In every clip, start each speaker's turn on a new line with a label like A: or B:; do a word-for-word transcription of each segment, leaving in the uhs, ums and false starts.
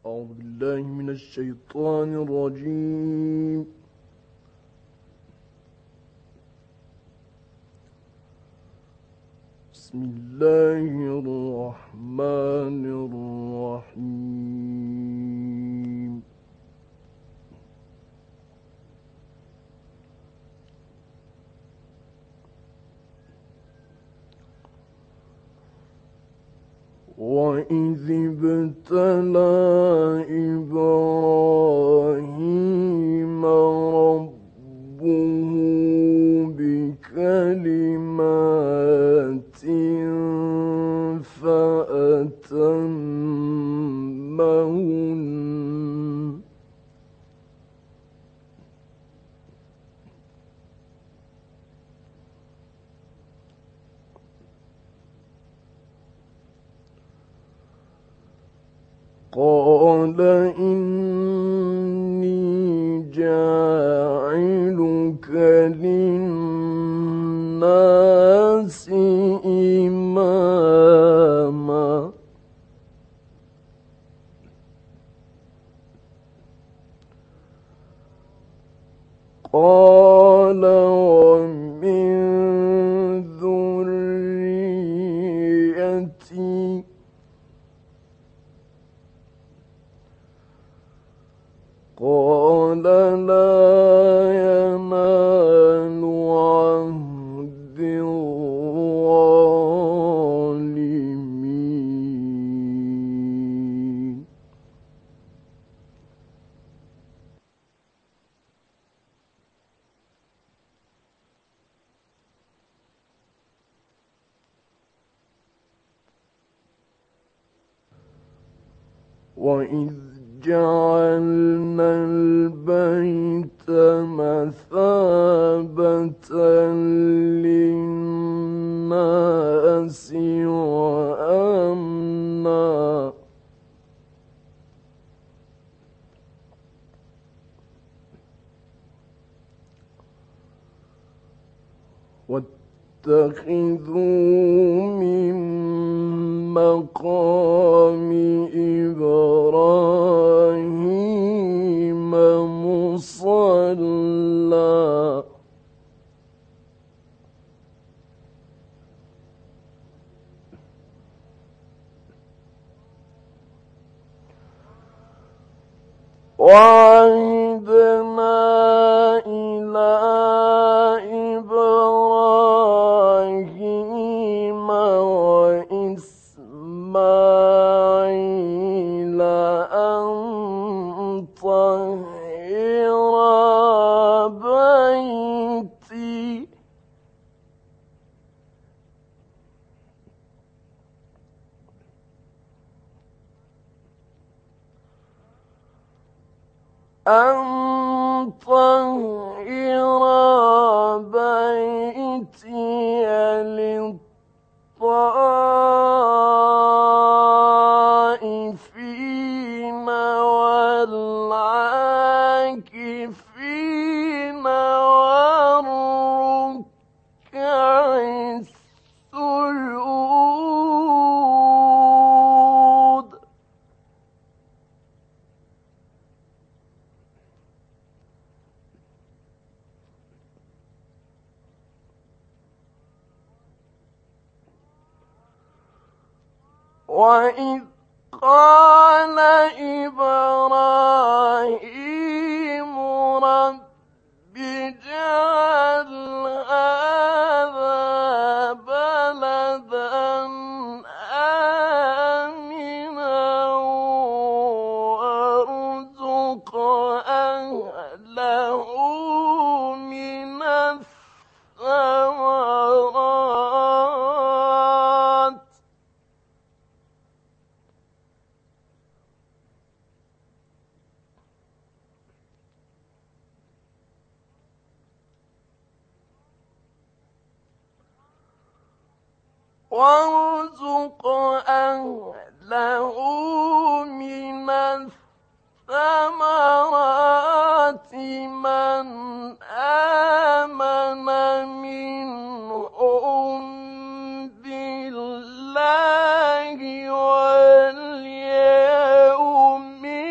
A: أعوذ بالله من الشيطان الرجيم. بسم الله الرحمن الرحيم. وَإِذِ ابْتَلَى إِبْرَاهِيمَ رَبُّهُ بِكَلِمَاتٍ فَأَتَمَّهُنَّ قَالَ إِنِّي جَاعِلُكَ لِلنَّاسِ إِمَامًا قَالَ وَمِن ذُرِّيَّتِي قَالَ لَا يَنَالُ عَهْدِ الظَّالِمِينَ. وَإِذْ جَعَلْنَا الْبَيْتَ مَثَابَةً لِلنَّاسِ وَأَمْنًا وَاتَّخِذُوا مِن مَّقَامِ إِبْرَاهِيمَ مُصَلًّى وَعَهِدْنَا إِلَىٰ إِبْرَاهِيمَ وَإِسْمَاعِيلَ أَن طَهِّرَا بَيْتِي أن طهر بيتي للطائفين والعاكفين والركع السجود. وَإِذْ قَالَ إِبْرَاهِيمُ رَبِّ اجْعَلْ هَٰذَا بَلَدًا آمِنًا وَارْزُقْ أَهْلَهُ مِنَ الثَّمَرَاتِ وَارْزُقْ أَهْلَهُ مِنَ الثَّمَرَاتِ مَنْ آمَنَ مِنْهُم بِاللَّهِ وَالْيَوْمِ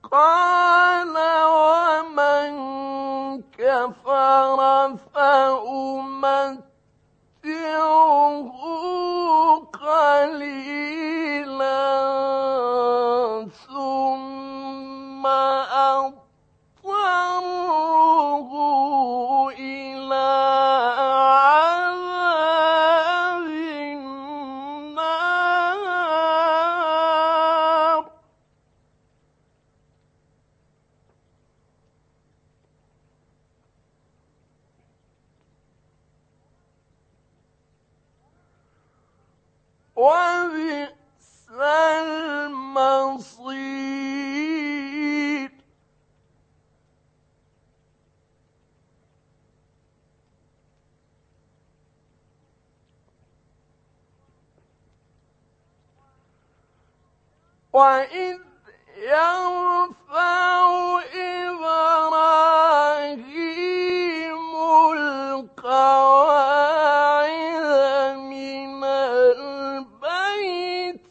A: قال ومن كفر فأمتعه قليلا ثم أضطره إلى عذاب النار. وبئس المصير. وإذ يرفع إبراهيم القواعد من البيت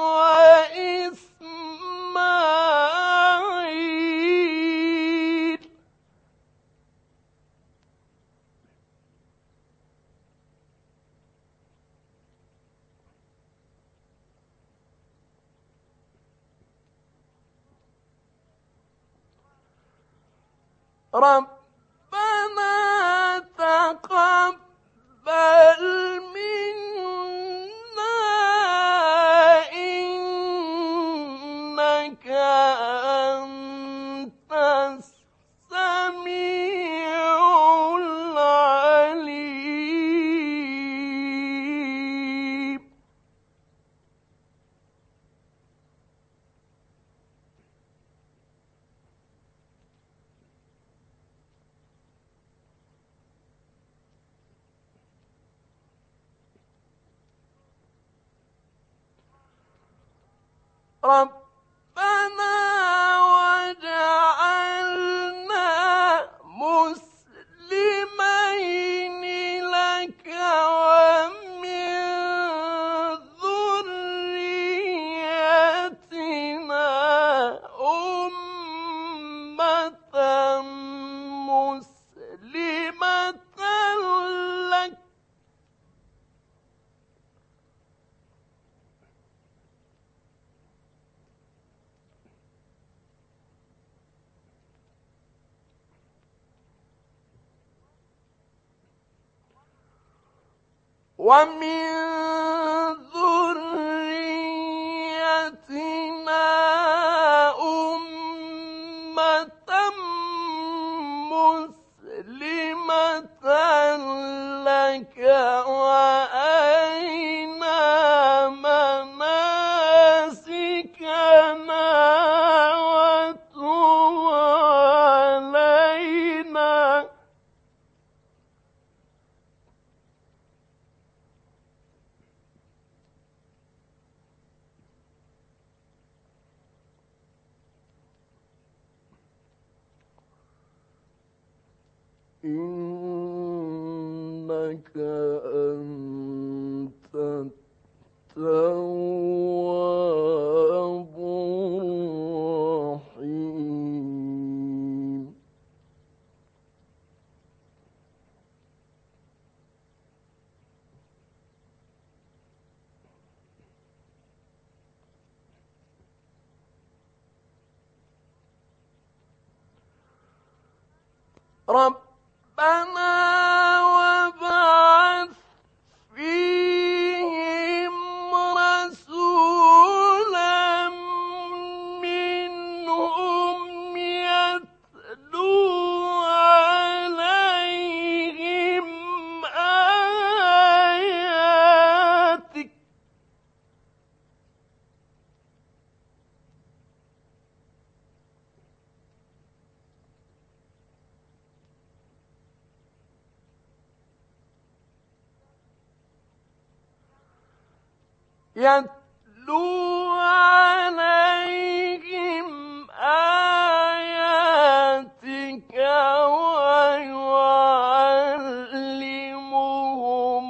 A: وإسماعيل ربنا تقبل منا إنك أنت السميع العليم. ربنا وجعلنا مسلمين لك ومن ذريتنا أمة مسلمة لك ومن ذريتنا أمة مسلمة لك وأرنا مناسكنا وتب علينا إنك أنت التواب الرحيم. ربنا وابعث فيهم رسولا منهم يتلو عليهم آياتك يتلو عليهم آياتك ويعلمهم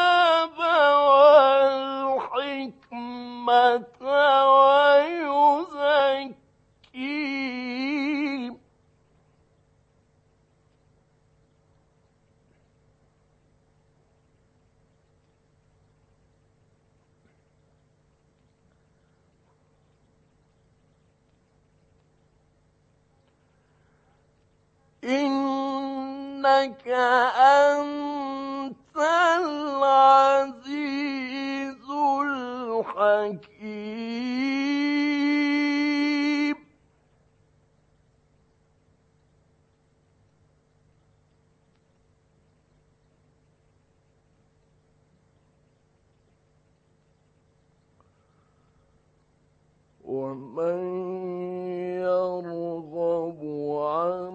A: الكتاب والحكمة ويزكيهم إنك أنت العزيز الحكيم. ومن يرغب عن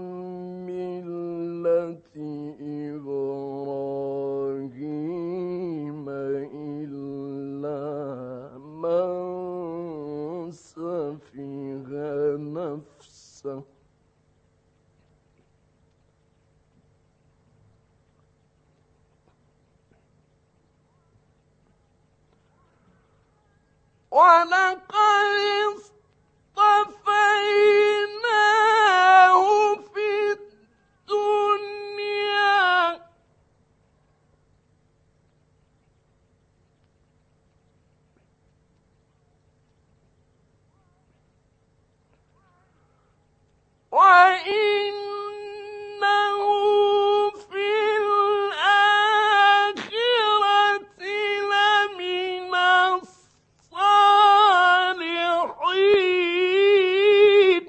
A: ملة إبراهيم إلا من سفه نفسه ولقد اصطفيناه في الدنيا وإنه في الآخرة لمن الصالحين.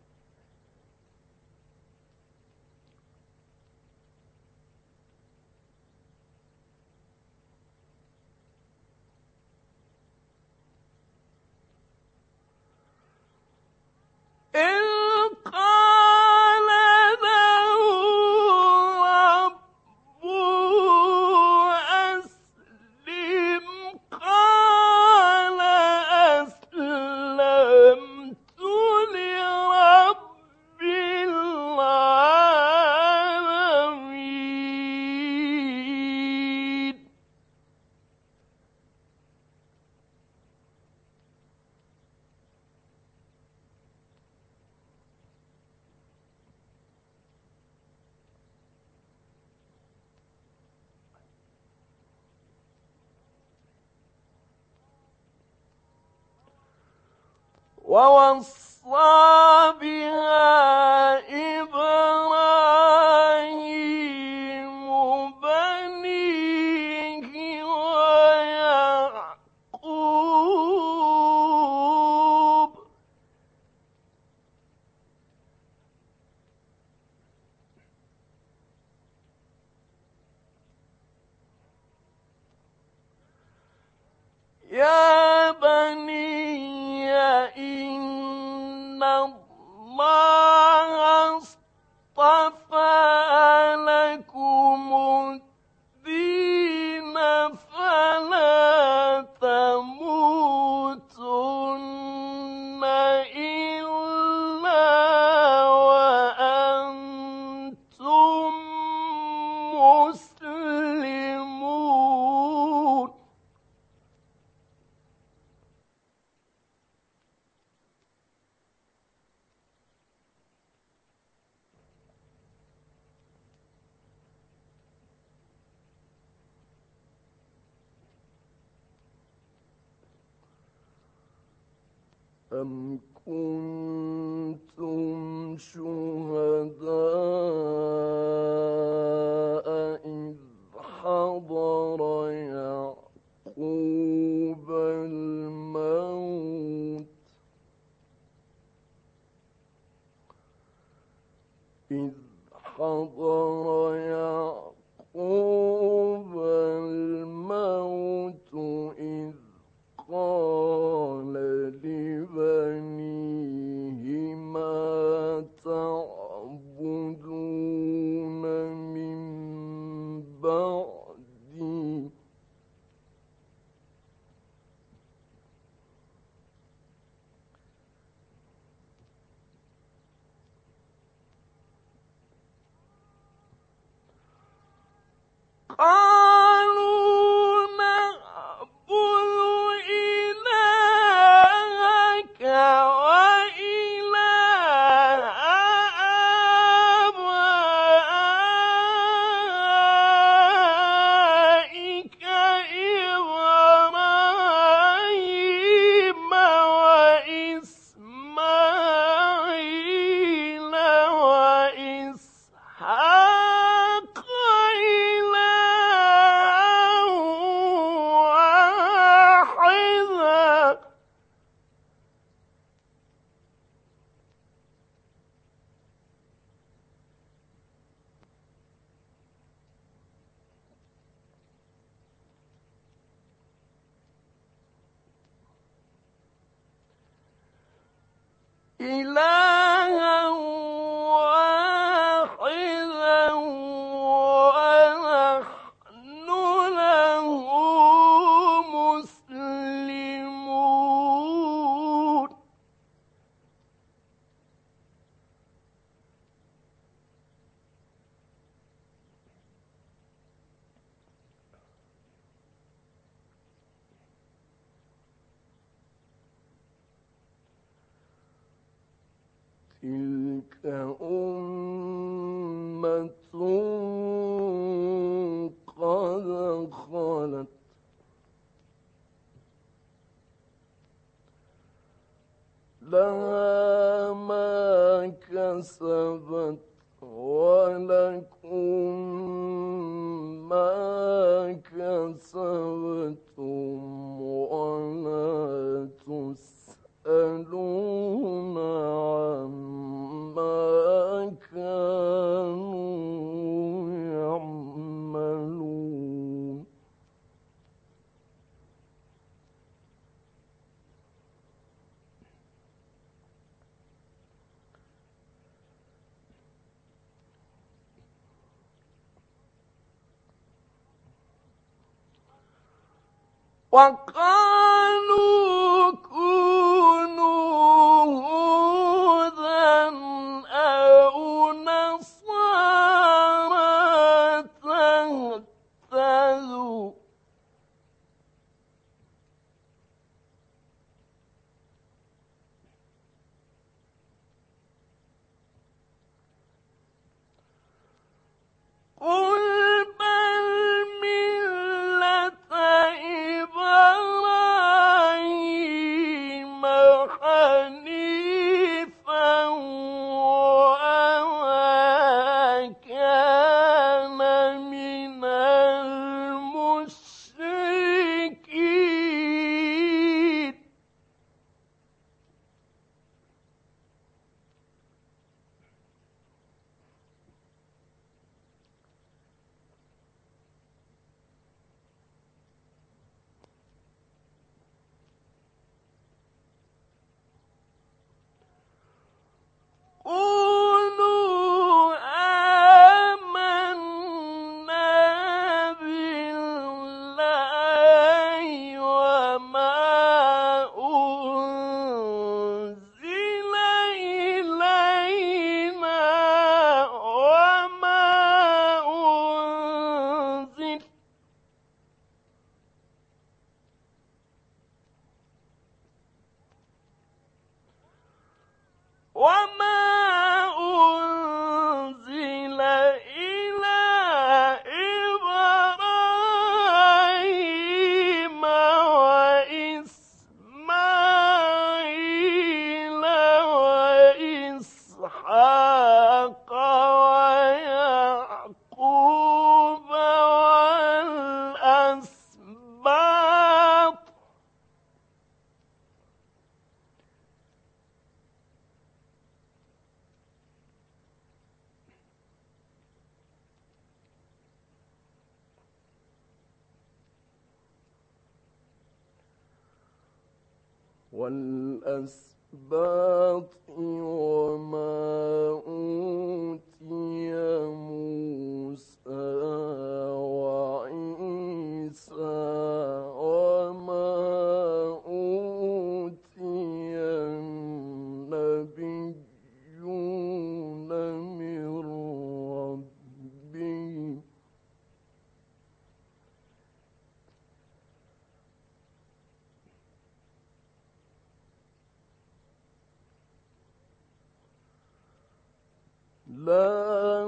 A: إذ قال له ربه أسلم قال أسلمت لرب العالمين. ووصى بها إبراهيم بنيه ويعقوب يا بني إن الله اصطفى لكم الدين فلا تموتن إلا وأنتم مسلمون. أم كنتم شهداء إذ حضر يعقوب الموت إذ حضر يعقوب الموت إذ قال لبنيه ما تعبدون من بعدي قالوا نعبد إلهك وإله آبائك إبراهيم وإسماعيل وإسحاق إلها واحدا ونحن له مسلمون تلك أمة قد خلت لها ما كسبت ولكم ما كسبتم ولا تسألون عما كانوا يعملون وقالوا كونوا هودا أو نصارى تهتدوا قل بل ملة إبراهيم حنيفا وما كان من المشركين قولوا آمنا بالله وما أنزل إلينا وما أنزل وما أنزل إلى إبراهيم وإسماعيل وإسحاق ويعقوب والأسباط والأسباط وما أوتي موسى وعيسى وما أوتي النبيون من ربهم لا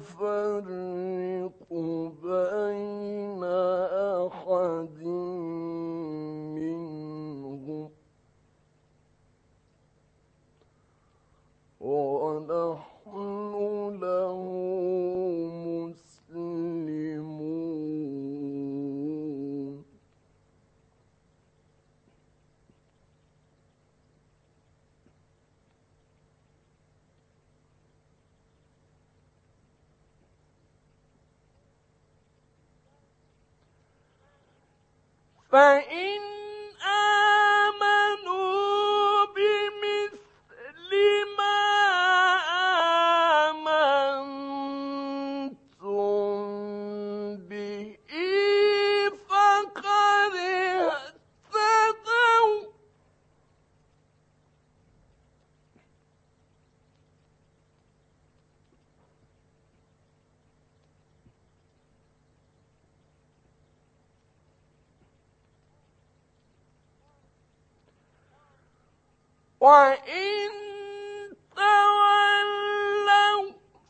A: نفرق بين أحد منهم ونحن له مسلمون فإن آمنوا بمثل وإن تولوا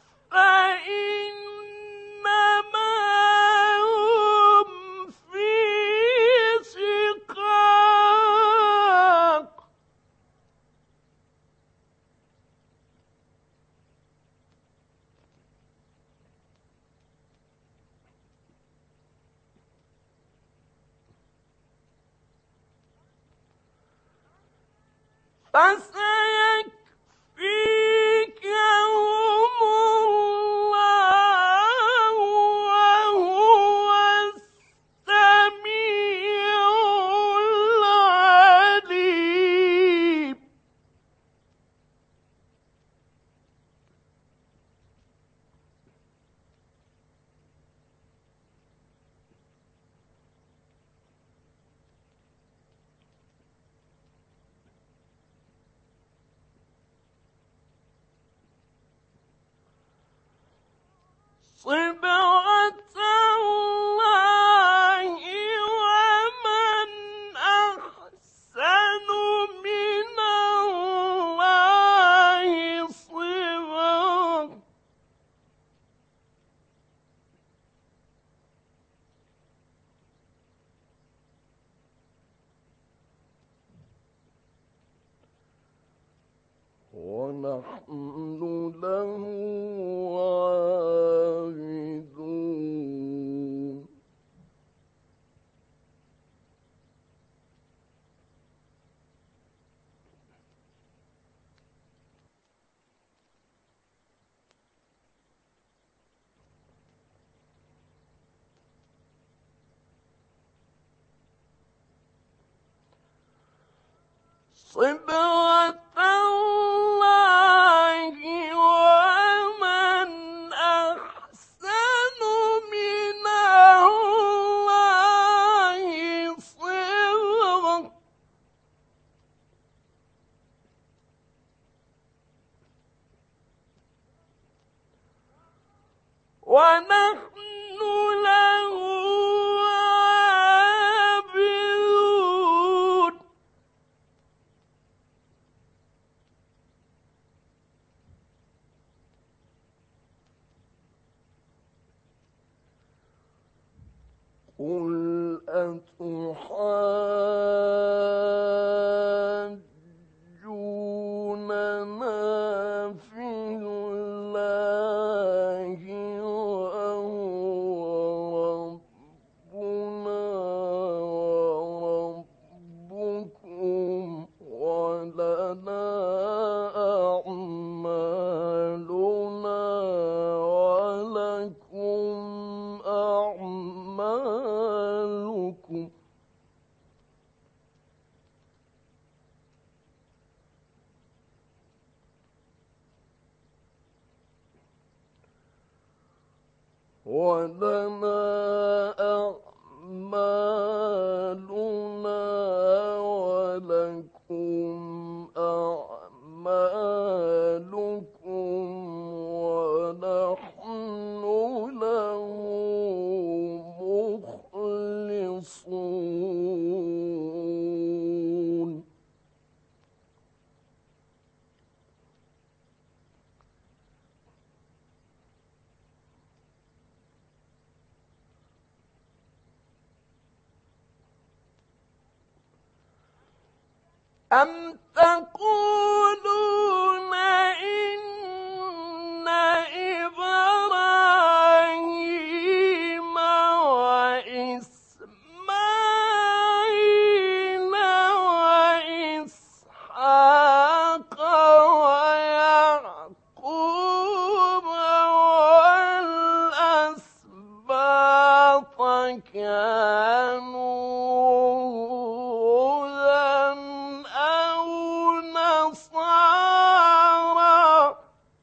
A: فإنما هم في شقاق فسيكفيكهم الله وهو السميع العليم صبغة الله ومن أحسن من الله صبغة ونحن له عابدون صبغة الله ومن أحسن من الله صبغة ونحن له عابدون قل أتحاجوننا في الله وهو ربنا وربكم ولنا أعمالنا ولكم أعمالكم ولنا أعمالنا ولكم أعمالكم ونحن له مخلصون أم تقولون إن إبراهيم وإسماعيل وإسحاق ويعقوب والأسباط كانوا نصارى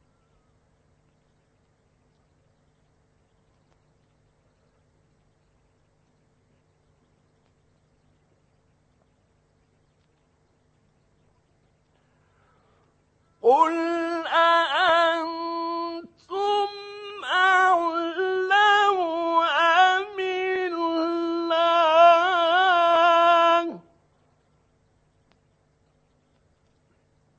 A: قل أأنتم أعلم أم الله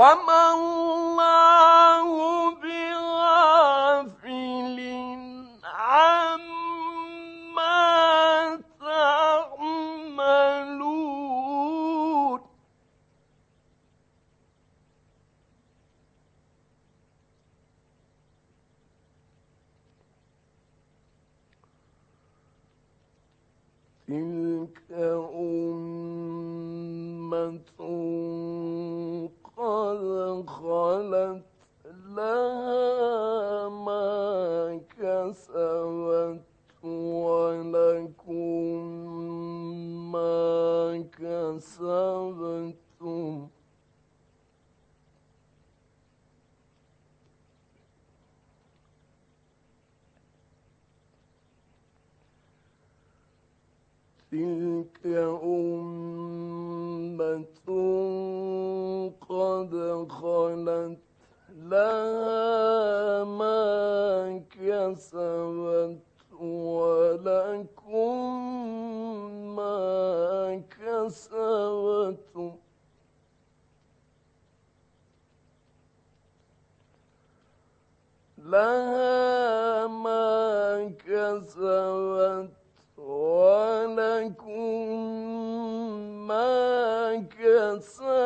A: وما الله بغافل عما تعملون تلك أمة قد خلت لها ما كسبت ولكم ما كسبتم تلك أمة قد خلت لها ما كسبت ولكم ما كسبتم لها ما كسبت ولكم ما كسبتم